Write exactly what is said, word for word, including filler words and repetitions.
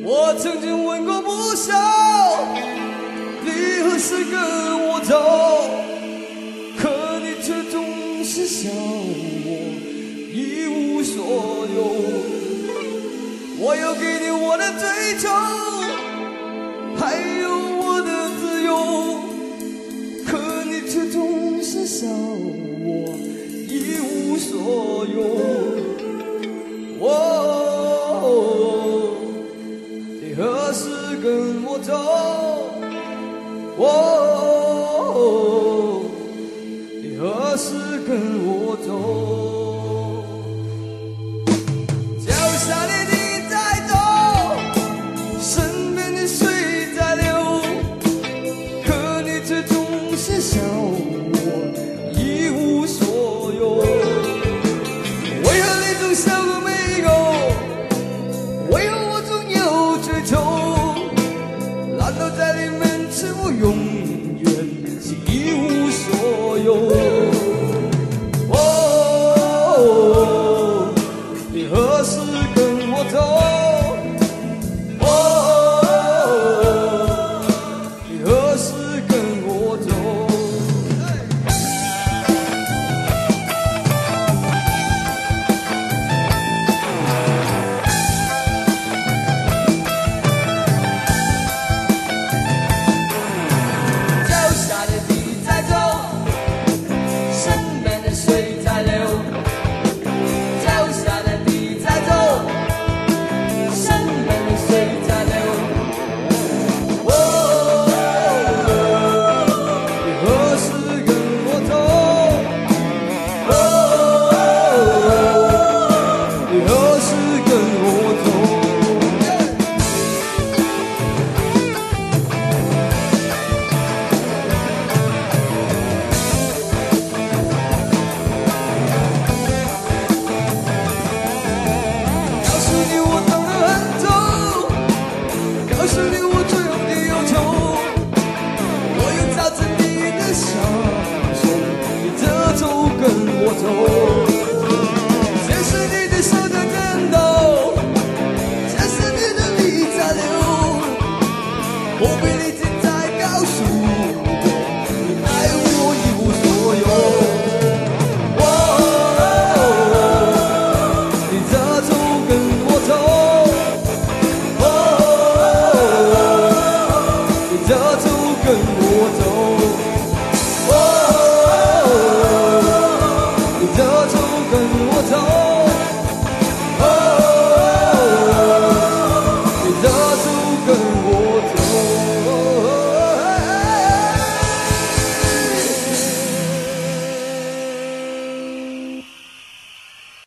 我曾经问过不少，你何时跟我走？可你却总是笑我一无所有。我要给你我的追求，还有我的自由，可你却总是笑我一无所有。哦，你何时跟我走？哦，你何时跟我走？脚下的你在走，身边的水在流，可你却总是笑我一无所有。为何你总笑个没有？为何我总有追求？难道在你面前我永远是一无所有？哦，你何时跟我走？哦，你何时跟我走？脚下的地在走，身边的水在流。脚下的地在走，身边的水在流。哦，你何时跟我走？哦，你何时跟我走？告诉你我等了很久，告诉你我最后的忧愁，我又照着你的想说，你这走跟我走，这是你的手在颤抖，这是你的泪在流，我被你现在告诉我，你爱我一无所有。哦，你这走跟我走，哦，你这走跟我走，哦，你这走跟我走。